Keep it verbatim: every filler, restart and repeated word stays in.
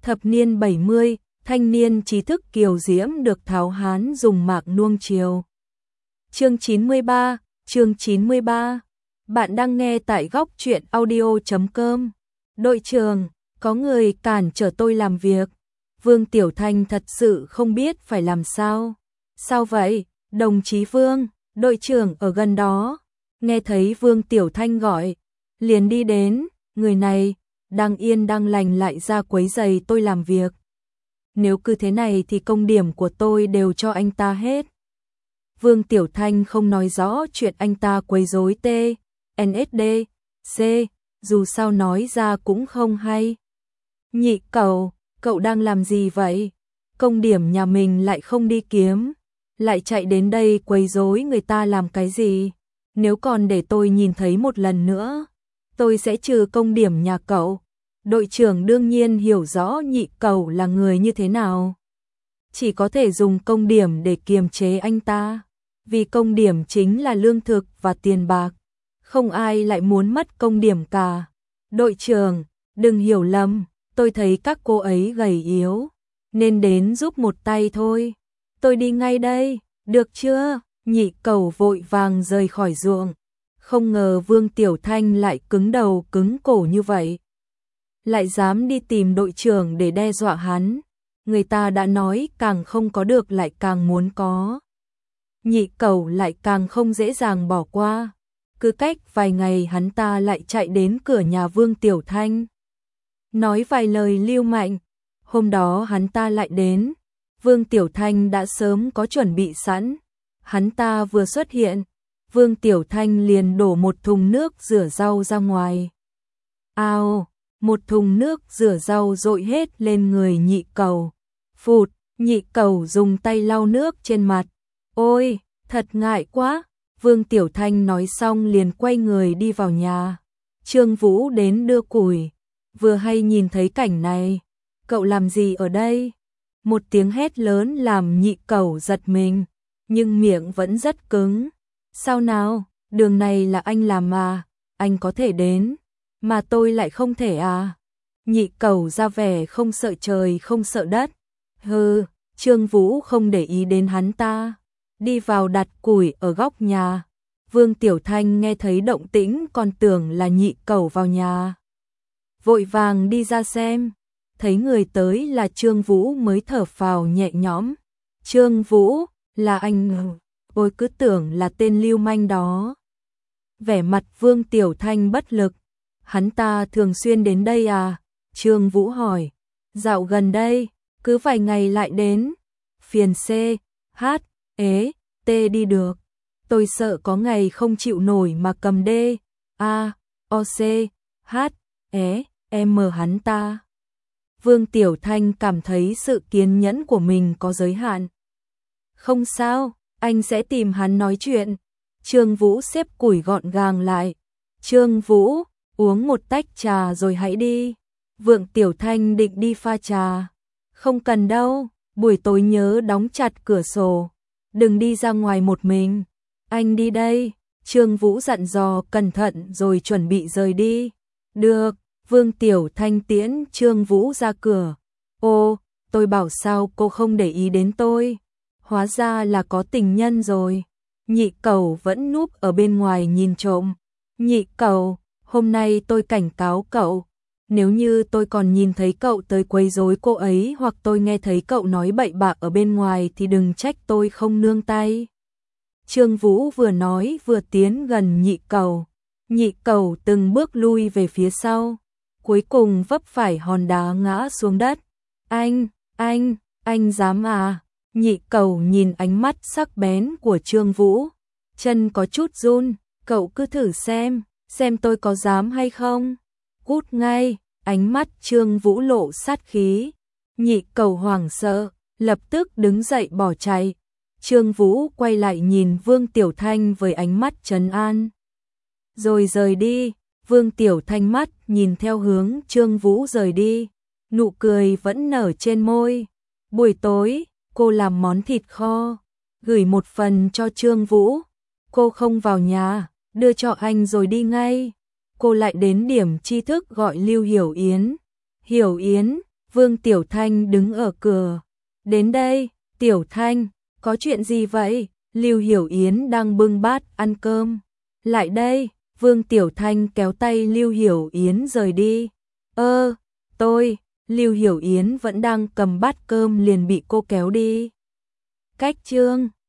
Thập niên bảy mươi, thanh niên trí thức kiều diễm được tháo hán dùng mạc nuông chiều. Chương chín mươi ba, chương chín mươi ba. Bạn đang nghe tại góc truyện audio chấm com. Đội trưởng, có người cản trở tôi làm việc. Vương Tiểu Thanh thật sự không biết phải làm sao. Sao vậy, đồng chí Vương, đội trưởng ở gần đó. Nghe thấy Vương Tiểu Thanh gọi, liền đi đến, người này đang yên đang lành lại ra quấy rầy tôi làm việc. Nếu cứ thế này thì công điểm của tôi đều cho anh ta hết. Vương Tiểu Thanh không nói rõ chuyện anh ta quấy rối T, en ét đê, C, dù sao nói ra cũng không hay. Nhị cậu, cậu đang làm gì vậy? Công điểm nhà mình lại không đi kiếm, lại chạy đến đây quấy rối người ta làm cái gì? Nếu còn để tôi nhìn thấy một lần nữa, tôi sẽ trừ công điểm nhà cậu. Đội trưởng đương nhiên hiểu rõ nhị cậu là người như thế nào. Chỉ có thể dùng công điểm để kiềm chế anh ta. Vì công điểm chính là lương thực và tiền bạc. Không ai lại muốn mất công điểm cả. Đội trưởng, đừng hiểu lầm, tôi thấy các cô ấy gầy yếu, nên đến giúp một tay thôi. Tôi đi ngay đây, được chưa? Nhị cậu vội vàng rời khỏi ruộng. Không ngờ Vương Tiểu Thanh lại cứng đầu cứng cổ như vậy. Lại dám đi tìm đội trưởng để đe dọa hắn. Người ta đã nói càng không có được lại càng muốn có. Nhị cẩu lại càng không dễ dàng bỏ qua. Cứ cách vài ngày hắn ta lại chạy đến cửa nhà Vương Tiểu Thanh. Nói vài lời lưu manh. Hôm đó hắn ta lại đến. Vương Tiểu Thanh đã sớm có chuẩn bị sẵn. Hắn ta vừa xuất hiện, Vương Tiểu Thanh liền đổ một thùng nước rửa rau ra ngoài. Ao, một thùng nước rửa rau dội hết lên người nhị cẩu. Phụt, nhị cẩu dùng tay lau nước trên mặt. Ôi, thật ngại quá. Vương Tiểu Thanh nói xong liền quay người đi vào nhà. Trương Vũ đến đưa củi, vừa hay nhìn thấy cảnh này. Cậu làm gì ở đây? Một tiếng hét lớn làm nhị cẩu giật mình, nhưng miệng vẫn rất cứng. Sao nào, đường này là anh làm mà, anh có thể đến, mà tôi lại không thể à? Nhị cẩu ra vẻ không sợ trời không sợ đất. Hừ, Trương Vũ không để ý đến hắn ta, đi vào đặt củi ở góc nhà. Vương Tiểu Thanh nghe thấy động tĩnh còn tưởng là nhị cẩu vào nhà. Vội vàng đi ra xem, thấy người tới là Trương Vũ mới thở phào nhẹ nhõm. Trương Vũ, là anh. Ôi cứ tưởng là tên lưu manh đó. Vẻ mặt Vương Tiểu Thanh bất lực. Hắn ta thường xuyên đến đây à? Trương Vũ hỏi. Dạo gần đây, cứ vài ngày lại đến. Phiền C, H, ế, T đi được. Tôi sợ có ngày không chịu nổi mà cầm D, A, O, C, H, E, M hắn ta. Vương Tiểu Thanh cảm thấy sự kiên nhẫn của mình có giới hạn. Không sao, anh sẽ tìm hắn nói chuyện. Trương Vũ xếp củi gọn gàng lại. Trương Vũ, uống một tách trà rồi hãy đi. Vương Tiểu Thanh định đi pha trà. Không cần đâu, buổi tối nhớ đóng chặt cửa sổ. Đừng đi ra ngoài một mình. Anh đi đây. Trương Vũ dặn dò cẩn thận rồi chuẩn bị rời đi. Được, Vương Tiểu Thanh tiễn Trương Vũ ra cửa. Ô, tôi bảo sao cô không để ý đến tôi? Hóa ra là có tình nhân rồi. Nhị cẩu vẫn núp ở bên ngoài nhìn trộm. Nhị cẩu, hôm nay tôi cảnh cáo cậu. Nếu như tôi còn nhìn thấy cậu tới quấy rối cô ấy hoặc tôi nghe thấy cậu nói bậy bạ ở bên ngoài thì đừng trách tôi không nương tay. Trương Vũ vừa nói vừa tiến gần nhị cẩu. Nhị cẩu từng bước lui về phía sau. Cuối cùng vấp phải hòn đá ngã xuống đất. Anh, anh, anh dám à? Nhị cẩu nhìn ánh mắt sắc bén của Trương Vũ. Chân có chút run, cậu cứ thử xem, xem tôi có dám hay không. Cút ngay, ánh mắt Trương Vũ lộ sát khí. Nhị cẩu hoảng sợ, lập tức đứng dậy bỏ chạy. Trương Vũ quay lại nhìn Vương Tiểu Thanh với ánh mắt trấn an. Rồi rời đi, Vương Tiểu Thanh mắt nhìn theo hướng Trương Vũ rời đi. Nụ cười vẫn nở trên môi. Buổi tối, cô làm món thịt kho, gửi một phần cho Trương Vũ. Cô không vào nhà, đưa cho anh rồi đi ngay. Cô lại đến điểm tri thức gọi Lưu Hiểu Yến. Hiểu Yến, Vương Tiểu Thanh đứng ở cửa. Đến đây, Tiểu Thanh, có chuyện gì vậy? Lưu Hiểu Yến đang bưng bát ăn cơm. Lại đây, Vương Tiểu Thanh kéo tay Lưu Hiểu Yến rời đi. Ơ, tôi, Lưu Hiểu Yến vẫn đang cầm bát cơm liền bị cô kéo đi. Cách chương